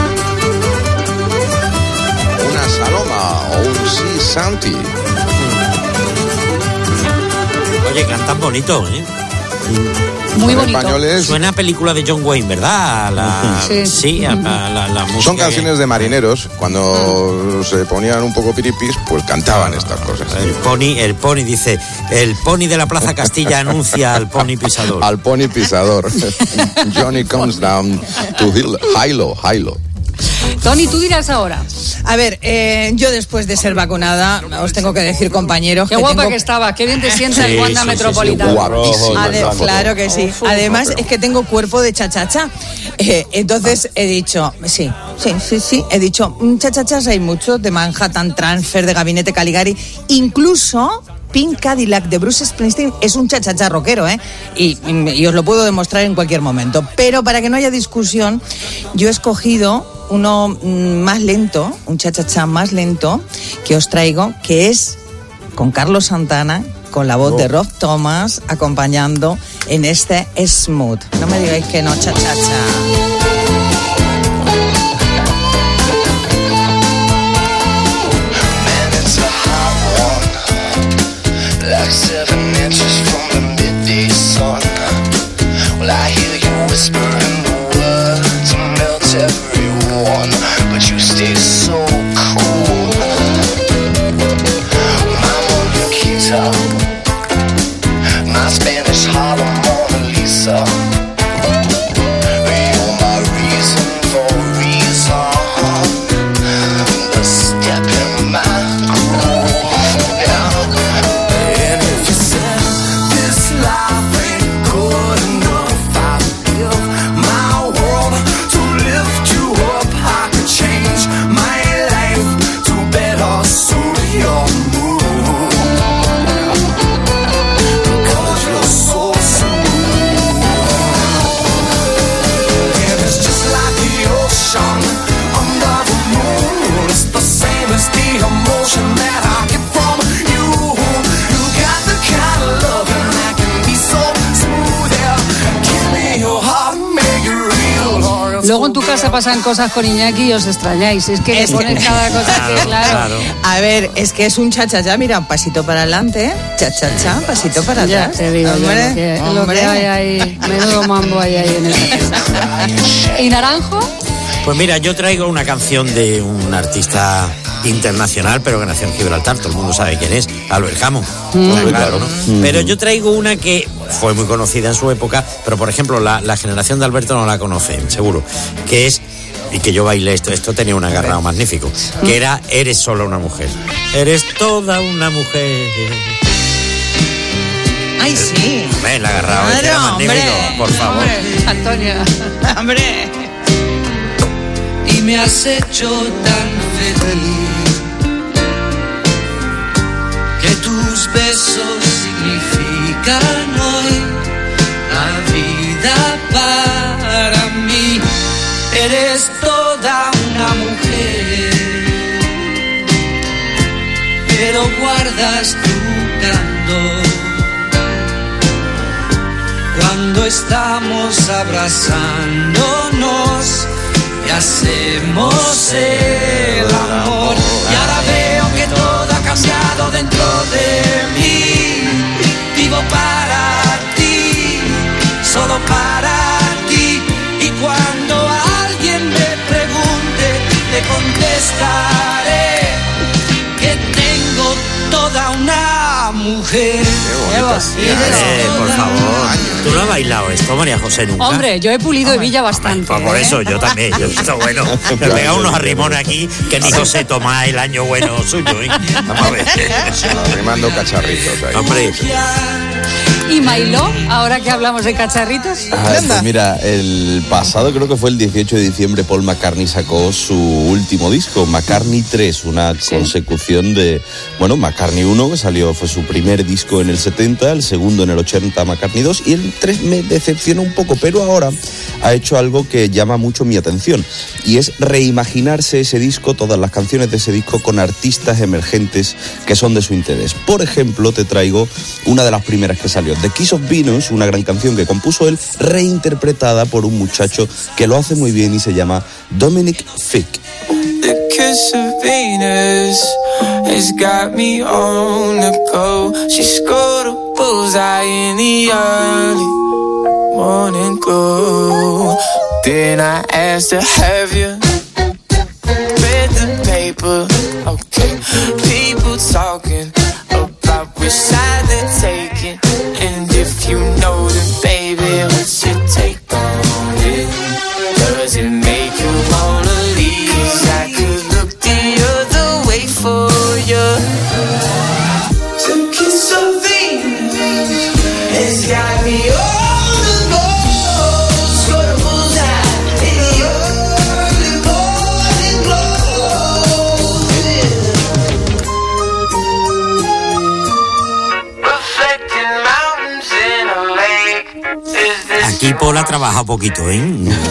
Una Saloma o un Sí Santi. Oye, cantan bonito, ¿eh? Muy bonito. Españoles. Suena a película de John Wayne, ¿verdad? La, sí, sí a, a, la, la música. Son canciones de marineros. Cuando uh. se ponían un poco piripis, pues cantaban estas cosas. El pony, el pony dice, el pony de la Plaza Castilla anuncia al pony pisador. Al pony pisador. Johnny comes down to Hilo, Hilo. Tony, tú dirás ahora. A ver, eh, yo después de ser vacunada, os tengo que decir, compañeros, qué que guapa tengo... que estaba, qué bien te sienta sí, en Wanda sí, Metropolitana. Sí, sí, guapísima. Ade- claro que sí. Además, es que tengo cuerpo de chachacha. Eh, entonces he dicho, sí, sí, sí, sí, he dicho, chachachas hay muchos, de Manhattan Transfer, de Gabinete Caligari, incluso... Pink Cadillac de Bruce Springsteen es un chachacha rockero, ¿eh? Y, y os lo puedo demostrar en cualquier momento. Pero para que no haya discusión, yo he escogido uno más lento, un chachacha más lento, que os traigo, que es con Carlos Santana, con la voz oh. de Rob Thomas, acompañando en este Smooth. No me digáis que no, chachacha. Seven inches from the midday sun. Well, I hear you whispering the words and melt everyone, but you stay so cool. Mama Nikita, my Spanish Harlem Mona Lisa. Luego en tu casa pasan cosas con Iñaki y os extrañáis. Es que le pones cada cosa que, claro. claro. A ver, es que es un cha-cha-cha, mira, un pasito para adelante, cha-cha-cha, pasito para ya atrás. Te digo, hombre, lo, que, hombre. lo que hay ahí, menudo mambo hay ahí en esa casa. ¿Y Naranjo? Pues mira, yo traigo una canción de un artista internacional, pero que nació en Gibraltar, todo el mundo sabe quién es, Albert Hammond. Mm. Claro, claro, ¿no? Mm. Pero yo traigo una que fue muy conocida en su época, pero por ejemplo la, la generación de Alberto no la conocen, seguro, que es, y que yo bailé esto, esto tenía un agarrado magnífico, que era Eres solo una mujer. Eres toda una mujer. Ay, sí. Hombre, el agarrado Claro, este era magnífico, hombre, por favor. Hombre, Antonia. Hombre. Y me has hecho tan feliz que tus besos significan hoy la vida para mí. Eres toda una mujer, pero guardas tu candor cuando estamos abrazándonos y hacemos el amor. Y ahora veo que todo ha cambiado dentro de mí. Vivo para ti, solo para ti. Y cuando alguien me pregunte, le contestaré que tengo toda una mujer. Qué eh, por favor. ¿Tú no has bailado esto, María José, nunca? Hombre, yo he pulido Hebilla bastante. Pues por ¿eh? eso, yo también. Yo, esto bueno. Me he pegado unos arrimones aquí que ni José Tomás el año bueno suyo, ¿eh? Vamos a ver. Arrimando cacharritos ahí. Hombre. ¿Y Mailó? Ahora que hablamos de cacharritos. Ah, pues mira, el pasado, creo que fue el dieciocho de diciembre, Paul McCartney sacó su último disco, McCartney tres, una sí. consecución de, bueno, McCartney uno, que salió, fue su primer disco en el setenta, el segundo en el ochenta, McCartney dos, y el tres me decepcionó un poco, pero ahora ha hecho algo que llama mucho mi atención, y es reimaginarse ese disco, todas las canciones de ese disco, con artistas emergentes que son de su interés. Por ejemplo, te traigo una de las primeras que salió, The Kiss of Venus, una gran canción que compuso él, reinterpretada por un muchacho que lo hace muy bien y se llama Dominic Fick. The kiss of Venus has got me on the go. She scored a bullseye in the early morning glow. Then I asked her, have you read the paper? Okay, people talking about which side they're taking. And if you know them, baby, what's your take on it? Does it make you wanna leave? I could look the other way for you. To kiss of Venus has got me on the go. Sort of bullseye in the early morning glow. Reflecting mountains in a lake. Is this Aquí Paul ha trabajado poquito, ¿eh?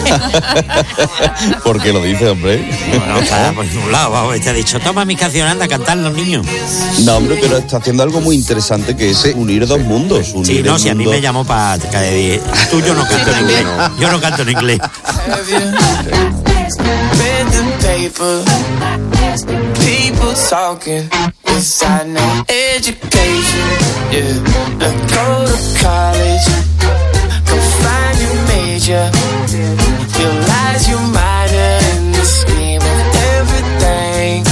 ¿Por qué lo dice, hombre? Bueno, está por un lado, vamos, te ha dicho, toma mi canción, anda a cantar los niños. No, hombre, pero está haciendo algo muy interesante, que es unir dos mundos. Unir Sí, no, el si a mí mundo- me llamó para caer. Tú yo no canto en inglés. Yo no canto en inglés. have you read the paper? People talking without no education. Yeah, go to college, go find your major, realize your minor in the scheme of everything.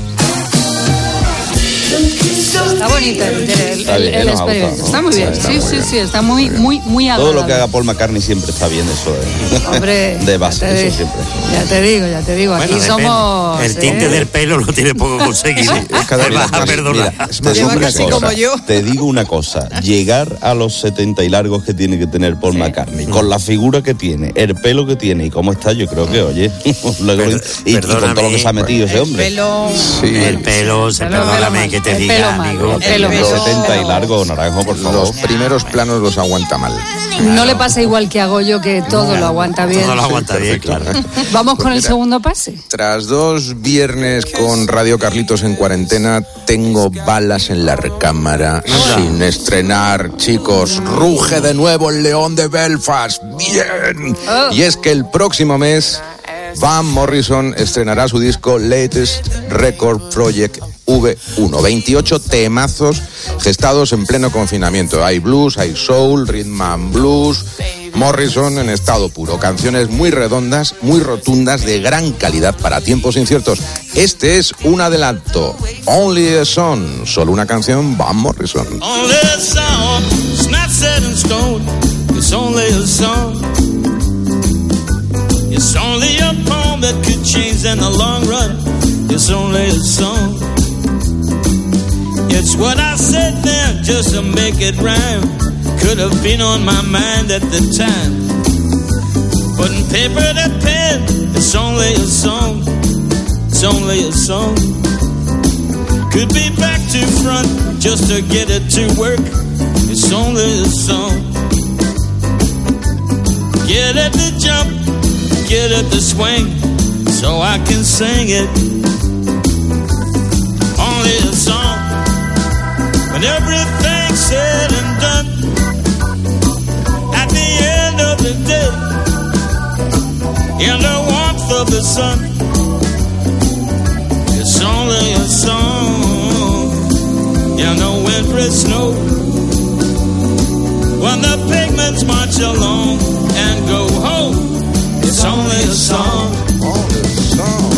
Está bonito el, el, Está el- bien, el nos ha experimento. gustado. Está muy bien. Está Sí, muy sí, bien. sí. Está muy, muy, muy Todo agradable. lo que haga Paul McCartney siempre está bien, eso de, Hombre, de base, ya te eso digo. siempre. Ya te digo, ya te digo. Aquí Bueno, depende. somos. El tinte ¿eh? del pelo lo tiene poco conseguido. Cada Me vez vas a más- perdonar. mira, te digo una casi cosa, como yo. Te digo una cosa, llegar a los setenta y largos que tiene que tener Paul McCartney, con la figura que tiene, el pelo que tiene y cómo está, yo creo que, oye, luego- y, y con todo lo que se ha metido ese hombre. Pelo. Sí. El pelo, se- Pelo, perdóname pelo que te mal, el diga, pelo mal. amigo. El Pelo. pelo setenta y largo, naranjo, por favor. Los primeros planos los aguanta mal. No le pasa igual que a Goyo, que todo lo aguanta bien. Todo lo aguanta bien, claro. Vamos Pues con el mira, segundo pase. Tras dos viernes con Radio Carlitos en cuarentena, tengo balas en la recámara sin estrenar, chicos. Ruge de nuevo el León de Belfast. ¡Bien! Oh. Y es que el próximo mes Van Morrison estrenará su disco Latest Record Project V uno. veintiocho temazos gestados en pleno confinamiento. Hay blues, hay soul, rhythm and blues. Morrison en estado puro. Canciones muy redondas, muy rotundas, de gran calidad para tiempos inciertos. Este es un adelanto. Only a Song. Solo una canción, Van Morrison. Only a song, it's not set in stone. It's only a song. It's only a poem that could change in the long run. It's only a song. It's what I said then just to make it rhyme. Could have been on my mind at the time. Putting paper to pen, it's only a song. It's only a song. Could be back to front just to get it to work. It's only a song. Get it to jump, get it to swing, so I can sing it. Only a song. When everything's said and done, at the end of the day, in the warmth of the sun, it's only a song. In the wintry snow, when the pigments march along and go home, it's only a song. Only a song.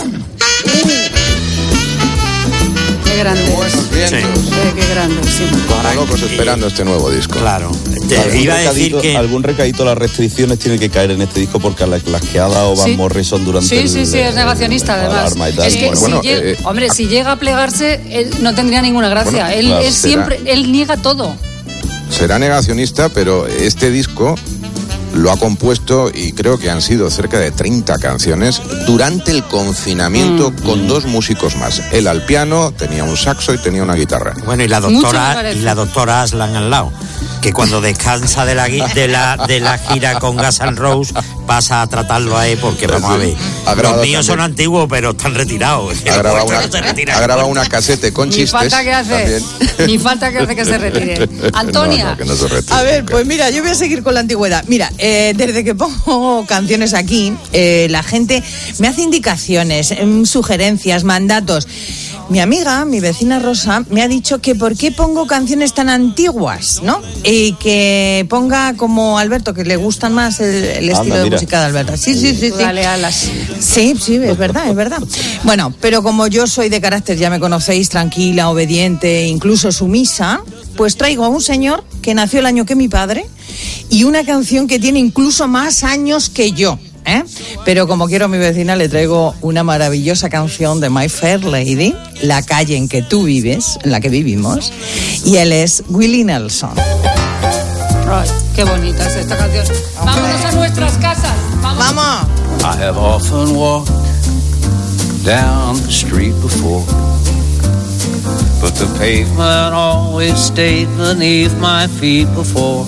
Qué grande. Buenos vientos. Eh, qué grande, sí. Como locos esperando este nuevo disco. Claro. Te Algún iba a decir recadito- que... Algún recadito, las restricciones tienen que caer en este disco porque las, las que ha dado Van Sí. Morrison durante Sí, el, sí, sí, es negacionista la además. alarma y tal. Es que Bueno, si bueno, llega- eh, hombre, si llega a plegarse, él no tendría ninguna gracia. Bueno, él claro, es será. siempre, él niega todo. Será negacionista, pero este disco lo ha compuesto y creo que han sido cerca de treinta canciones durante el confinamiento Mm. con dos músicos más. Él al piano, tenía un saxo y tenía una guitarra. Bueno, y la Mucho me doctora parece. y la doctora Aslan al lado, que cuando descansa de la, gui- de la de la gira con Guns N' Roses pasa a tratarlo a él porque vamos a ver. Ha grabado Los míos son también. antiguos, pero están retirados. Ha grabado Los una, nuestros no se retiran. ha grabado una casete con Ni chistes. falta que hace, también. ni falta que hace que se retire. Antonia. No, no, que no se retire. A ver, pues mira, yo voy a seguir con la antigüedad. Mira, eh, desde que pongo canciones aquí, eh, la gente me hace indicaciones, em, sugerencias, mandatos. Mi amiga, mi vecina Rosa, me ha dicho que por qué pongo canciones tan antiguas, ¿no? Y que ponga como Alberto, que le gustan más el, el estilo Anda, de mira. música de Alberto. Sí, sí, sí, sí. Dale alas. Sí, sí, es verdad, es verdad. Bueno, pero como yo soy de carácter, ya me conocéis, tranquila, obediente, incluso sumisa, pues traigo a un señor que nació el año que mi padre y una canción que tiene incluso más años que yo. ¿eh? Pero como quiero a mi vecina, le traigo una maravillosa canción de My Fair Lady, La calle en que tú vives, en la que vivimos, y él es Willie Nelson. Ay, qué bonita es esta canción. Vámonos a nuestras casas. Vamos. ¡Vamos! I have often walked down the street before, but the pavement always stayed beneath my feet before.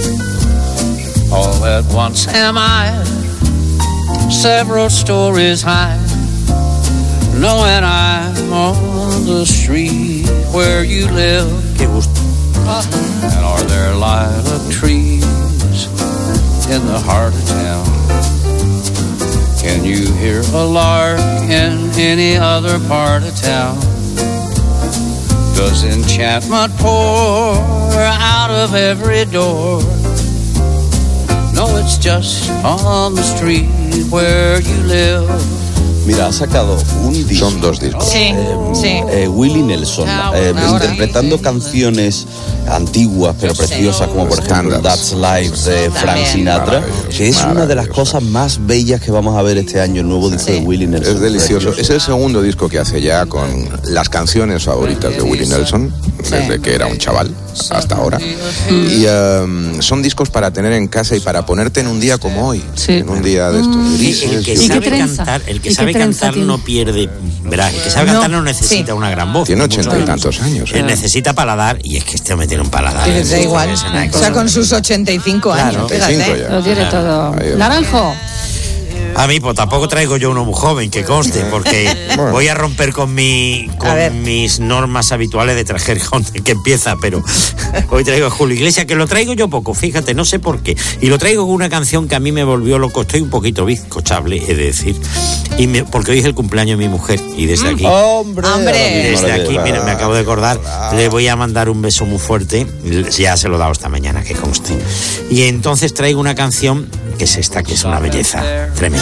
All at once am I several stories high, knowing I'm on the street where you live. Qué gusto. And are there lilac trees in the heart of town? Can you hear a lark in any other part of town? Does enchantment pour out of every door? No, it's just on the street where you live. Mira, ha sacado un disco. Son dos discos. Sí, sí. Eh, Willie Nelson, Ah, eh, bueno, ahora. interpretando canciones antiguas pero preciosas, como por ejemplo Estándares. That's Life de Frank También. Sinatra, Maravilloso, que es una de las maravilloso. cosas más bellas que vamos a ver este año, el nuevo disco de Willie Nelson. Es delicioso. Precioso. Es el segundo disco que hace ya con las canciones favoritas de Willie Nelson, desde que era un chaval hasta ahora. Y um, son discos para tener en casa y para ponerte en un día como hoy, Sí. en un día de estos El, grises. el que ¿Y qué sabe trenza? cantar, el que ¿Y qué sabe trenza cantar tiene? no pierde verás, el que sabe cantar no, no necesita sí. una gran voz. Tiene ochenta y tantos años. Él ¿eh? necesita paladar, y es que este hombre tiene un paladar. Sí, da igual. O sea, con sus ochenta y cinco claro, años, fíjate. Lo tiene todo. Naranjo. A mí, pues tampoco traigo yo uno muy joven, que conste, porque bueno. voy a romper con mi con mis normas habituales de traer gente que empieza, pero hoy traigo a Julio Iglesias, que lo traigo yo poco, fíjate, no sé por qué. Y lo traigo con una canción que a mí me volvió loco, estoy un poquito bizcochable, he de decir, y me, porque hoy es el cumpleaños de mi mujer, y desde aquí, ¡hombre! ¡Hombre! Desde aquí, mira, me acabo de acordar, le voy a mandar un beso muy fuerte, ya se lo he dado esta mañana, que conste. Y entonces traigo una canción que es esta, que es una belleza tremenda.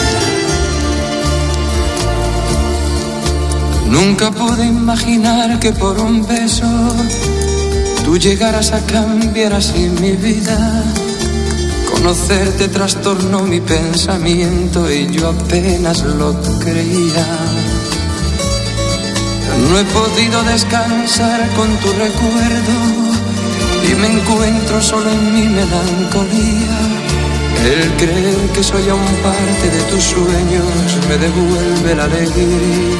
Nunca pude imaginar que por un beso tú llegaras a cambiar así mi vida. Conocerte trastornó mi pensamiento y yo apenas lo creía. No he podido descansar con tu recuerdo y me encuentro solo en mi melancolía. El creer que soy aún parte de tus sueños me devuelve la alegría.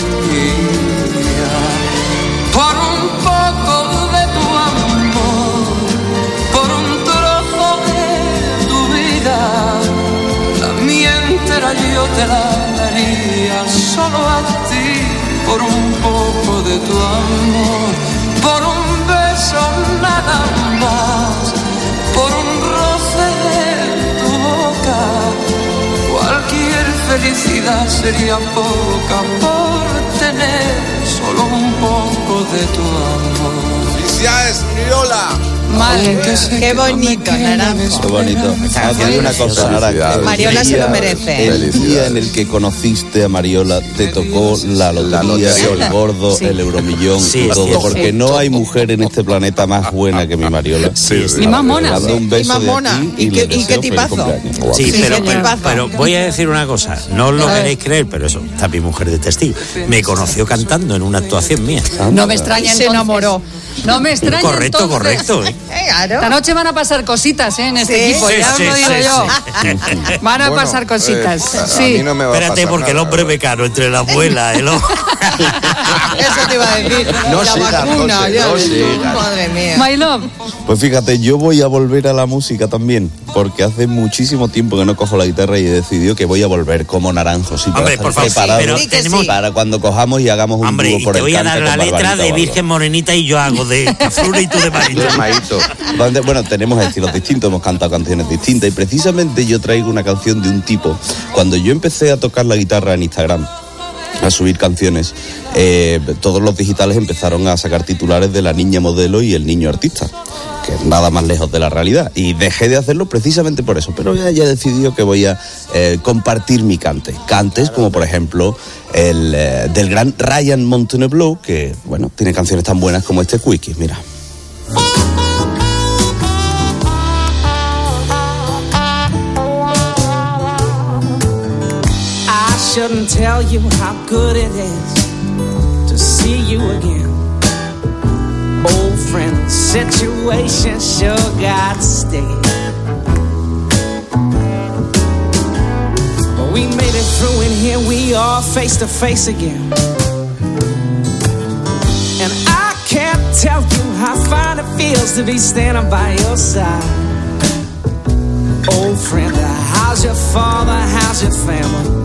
Por un poco de tu amor, por un trozo de tu vida, la mía entera yo te la daría solo a ti. Por un poco de tu amor, por un beso nada más, por un roce de tu boca, cualquier felicidad sería poca por tener solo un poco de tu amor. ¡Felicidades, Mariola! Madre, qué bonito, Naranjo. Qué bonito. Ah, te digo una cosa, Naranjo. Mariola se lo merece. El día en el que conociste a Mariola, te tocó la lotería, la lotería. el gordo, sí. el euromillón sí, y todo, sí, porque sí. no hay mujer en este planeta más buena que mi Mariola. Sí, sí. Y más mona. Un beso y más mona. Y, y, qué, y qué tipazo. Sí, sí, pero, pero, pero voy a decir una cosa, no lo queréis creer, pero eso, está mi mujer de testigo. Me conoció cantando en una actuación mía. No me extraña, se enamoró. No me extraña. Correcto, entonces. correcto. ¿eh? Claro. Esta noche van a pasar cositas ¿eh? en este sí, equipo, sí, ya sí, os lo digo sí, yo. Sí. Van a bueno, pasar cositas. Eh, a, sí. a mí no me va Espérate, a pasar porque nada, el hombre becano entre la abuela, el hombre. Eso te iba a decir. No la sigas, vacuna, José, ya no ves tú, sigas. madre mía. My love. Pues fíjate, yo voy a volver a la música también, porque hace muchísimo tiempo que no cojo la guitarra y he decidido que voy a volver como Naranjo. Sí, hombre, por favor, preparado sí, pero tenemos... para cuando cojamos y hagamos un hombre, dúo por te el voy a dar la letra de Virgen Morenita y yo hago de Cafruna y tú de Maíto. De Maíto. Donde, bueno, tenemos estilos distintos, hemos cantado canciones distintas y precisamente yo traigo una canción de un tipo. Cuando yo empecé a tocar la guitarra en Instagram, a subir canciones, eh, todos los digitales empezaron a sacar titulares de la niña modelo y el niño artista, que es nada más lejos de la realidad, y dejé de hacerlo precisamente por eso, pero ya, ya he decidido que voy a eh, compartir mi cante, cantes como por ejemplo el eh, del gran Ryan Montenegro, que bueno, tiene canciones tan buenas como este Quickie, mira. Shouldn't tell you how good it is to see you again. Old friend, situation sure got sticky. But we made it through and here we are face to face again. And I can't tell you how fine it feels to be standing by your side. Old friend, how's your father, how's your family?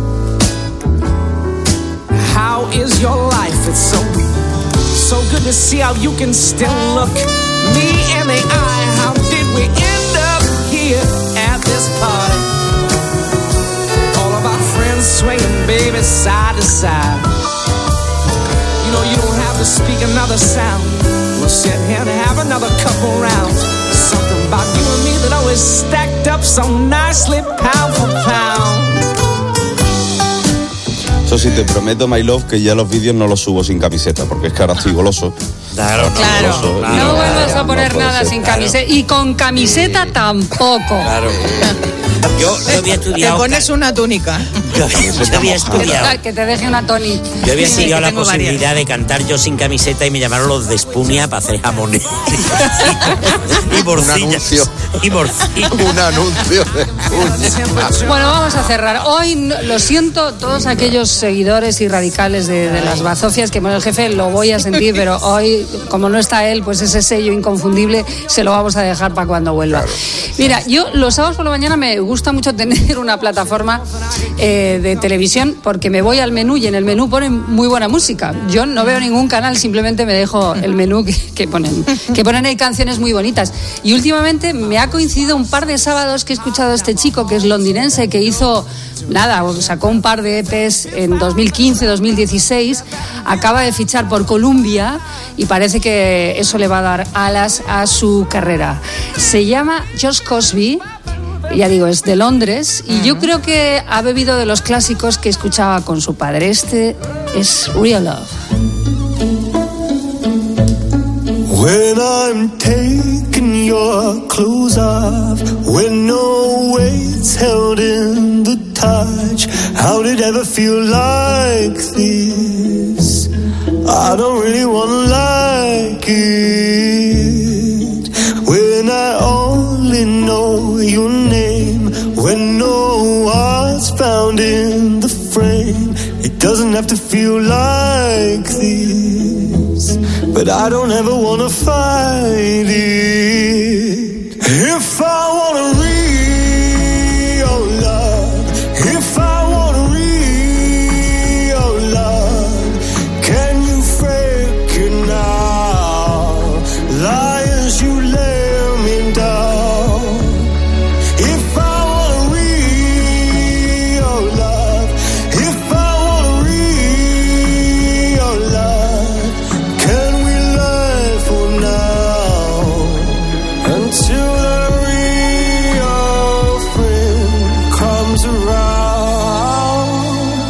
How is your life? It's so, so good to see how you can still look me in the eye. How did we end up here at this party? All of our friends swinging, baby, side to side. You know you don't have to speak another sound. We'll sit here and have another couple rounds. Something about you and me that always stacked up so nicely, pound for pound. Eso sí, te prometo, my love, que ya los vídeos no los subo sin camiseta, porque es que ahora estoy goloso. Claro, no, Claro. no, claro, No vuelvas claro, a poner no puede nada ser, sin claro. camiseta. Y con camiseta tampoco. Claro. Yo, yo había Te estudiado. pones una túnica. Yo, yo había estudiado. Que te deje una Tony. Yo había Sí, estudiado que la tengo posibilidad varias. de cantar yo sin camiseta y me llamaron los de Espunia para hacer jamones. y morcillas. Y morcillas. Un anuncio de Bueno, vamos a cerrar. Hoy, no- lo siento, todos aquellos seguidores y radicales de, de las bazofias, que bueno, el jefe lo voy a sentir, pero hoy, como no está él, pues ese sello inconfundible se lo vamos a dejar para cuando vuelva. Mira, yo los sábados por la mañana me gusta mucho tener una plataforma eh, de televisión porque me voy al menú y en el menú ponen muy buena música. Yo no veo ningún canal, simplemente me dejo el menú que, que ponen, que ponen ahí canciones muy bonitas. Y últimamente me ha coincidido un par de sábados que he escuchado a este chico que es londinense, que hizo, nada, sacó un par de E Pes en dos mil quince, dos mil dieciséis, acaba de fichar por Columbia y parece que eso le va a dar alas a su carrera. Se llama Josh Cosby. Ya digo, es de Londres y yo creo que ha bebido de los clásicos que escuchaba con su padre. Este es Real Love. When I'm taking your clothes off, when no weight's held in the touch, how did it ever feel like this? I don't really wanna like it. When I only know your name, when no heart's found in the frame, it doesn't have to feel like this, but I don't ever wanna fight it. If I wanna real love, if I wanna real love, can you fake it now? Liars, you lay me down. If I want real love, if I want real love, can we learn for now until the real friend comes around?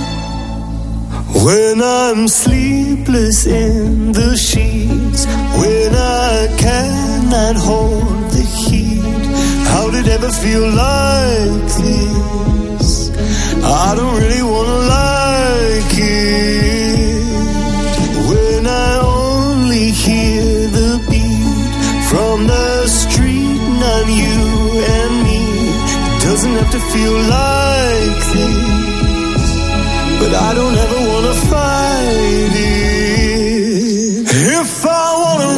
When I'm sleepless in the sheets, when I cannot hold the heat, how did it ever feel like this? I don't really wanna like it. When I only hear the beat from the street, not you and me, it doesn't have to feel like this, but I don't ever wanna fight it. If I wanna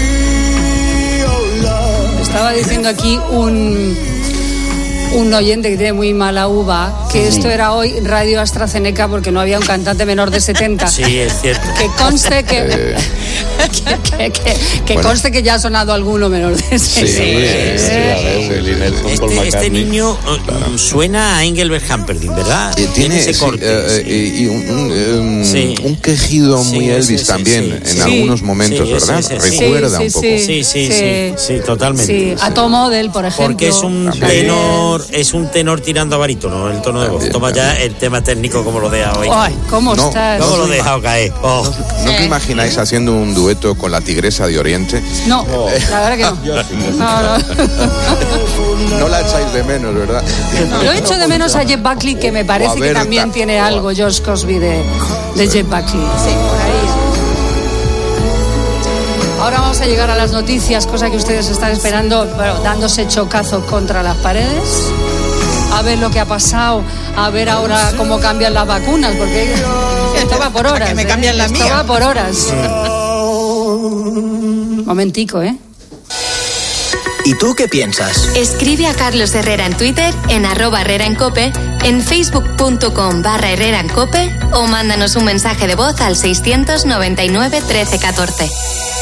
real love. Estaba diciendo aquí un, un oyente que tiene muy mala uva que esto era hoy Radio AstraZeneca porque no había un cantante menor de setenta. Sí, es cierto. Que conste que, que, que, que, que Bueno. conste que ya ha sonado alguno menor de setenta. Este, este niño uh, suena a Engelbert Humperdinck, ¿verdad? Eh, tiene ese sí, corte. eh, eh, y un, un, eh, Sí. un quejido Sí, muy sí, Elvis sí, también sí, en sí. algunos momentos, Sí, ¿verdad? sí, sí, sí. Recuerda Sí, un sí, poco. sí. Sí, sí, sí, Sí. sí, totalmente. Sí, a Tom Odell, por ejemplo. Porque es un También. tenor, es un tenor tirando a barítono, el tono de voz. También, Toma ya el tema técnico como lo deja hoy. Ay, ¿cómo No, estás? ¿Cómo no lo soy he dejado caer? Oh. ¿No te imagináis haciendo un dueto con la Tigresa de Oriente? No, la verdad que no. No, no. No la echáis de menos, ¿verdad? Yo echo de menos a Jeff Buckley, que me O parece a que Berta. también tiene algo, Josh Cosby, de, de Jeff Buckley. Sí, por ahí. Ahora vamos a llegar a las noticias, cosa que ustedes están esperando, bueno, dándose chocazo contra las paredes. A ver lo que ha pasado, a ver ahora cómo cambian las vacunas, porque esto va por horas. Que me ¿eh? cambian la esto mía. va por horas. Momentico, ¿eh? ¿Y tú qué piensas? Escribe a Carlos Herrera en Twitter, en arroba Herrera en Cope, en facebook.com barra Herrera en Cope o mándanos un mensaje de voz al seiscientos noventa y nueve trece catorce.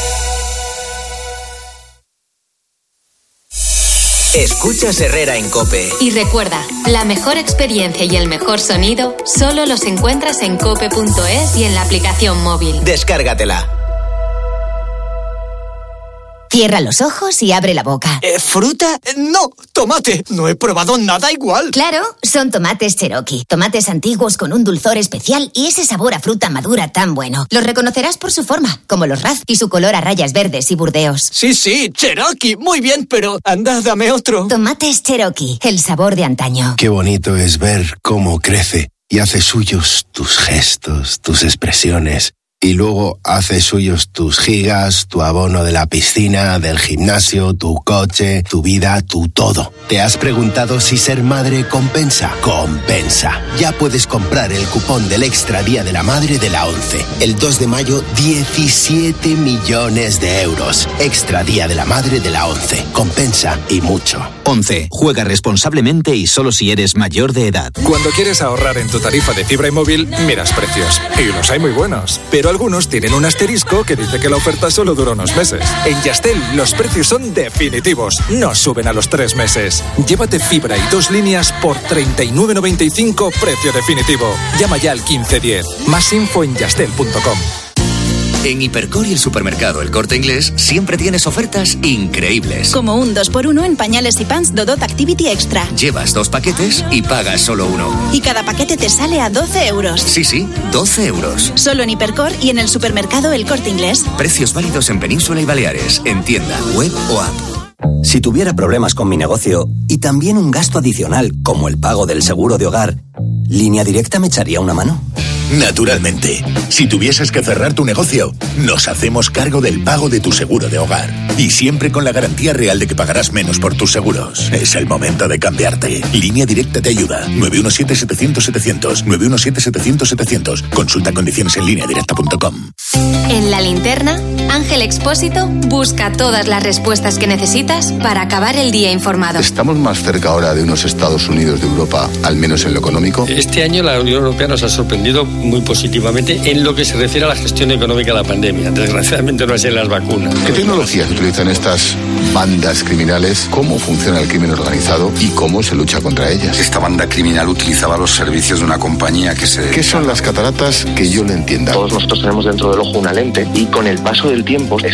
Escuchas Herrera en Cope. Y recuerda, la mejor experiencia y el mejor sonido solo los encuentras en cope punto es y en la aplicación móvil. Descárgatela. Cierra los ojos y abre la boca. Eh, ¿Fruta? No, tomate. No he probado nada igual. Claro, son tomates Cherokee. Tomates antiguos con un dulzor especial y ese sabor a fruta madura tan bueno. Los reconocerás por su forma, como los Raz, y su color a rayas verdes y burdeos. Sí, sí, Cherokee. Muy bien, pero anda, dame otro. Tomates Cherokee, el sabor de antaño. Qué bonito es ver cómo crece y hace suyos tus gestos, tus expresiones. Y luego hace suyos tus gigas, tu abono de la piscina, del gimnasio, tu coche, tu vida, tu todo. ¿Te has preguntado si ser madre compensa? Compensa. Ya puedes comprar el cupón del Extra Día de la Madre de la ONCE. El dos de mayo, diecisiete millones de euros. Extra Día de la Madre de la ONCE. Compensa y mucho. ONCE. Juega responsablemente y solo si eres mayor de edad. Cuando quieres ahorrar en tu tarifa de fibra y móvil, miras precios. Y los hay muy buenos. Pero algunos tienen un asterisco que dice que la oferta solo dura unos meses. En Yastel los precios son definitivos, no suben a los tres meses. Llévate fibra y dos líneas por treinta y nueve noventa y cinco, precio definitivo. Llama ya al quince diez. Más info en yastel punto com. En Hipercor y el supermercado El Corte Inglés siempre tienes ofertas increíbles. Como un dos por uno en pañales y pants Dodot Activity Extra. Llevas dos paquetes y pagas solo uno. Y cada paquete te sale a doce euros. Sí, sí, doce euros. Solo en Hipercor y en el supermercado El Corte Inglés. Precios válidos en Península y Baleares, en tienda, web o app. Si tuviera problemas con mi negocio y también un gasto adicional como el pago del seguro de hogar, ¿Línea Directa me echaría una mano? Naturalmente. Si tuvieses que cerrar tu negocio, nos hacemos cargo del pago de tu seguro de hogar. Y siempre con la garantía real de que pagarás menos por tus seguros. Es el momento de cambiarte. Línea Directa te ayuda. nueve uno siete, setecientos, setecientos. nueve uno siete, setecientos, setecientos. Consulta condiciones en línea directa punto com. En La Linterna, Ángel Expósito busca todas las respuestas que necesitas para acabar el día informado. ¿Estamos más cerca ahora de unos Estados Unidos de Europa, al menos en lo económico? Este año la Unión Europea nos ha sorprendido muy positivamente en lo que se refiere a la gestión económica de la pandemia. Desgraciadamente no es en las vacunas. ¿Qué tecnologías utilizan estas bandas criminales? ¿Cómo funciona el crimen organizado y cómo se lucha contra ellas? Esta banda criminal utilizaba los servicios de una compañía que se... ¿Qué son las cataratas? Que yo le entienda. Todos nosotros tenemos dentro del ojo una lente y con el paso del tiempo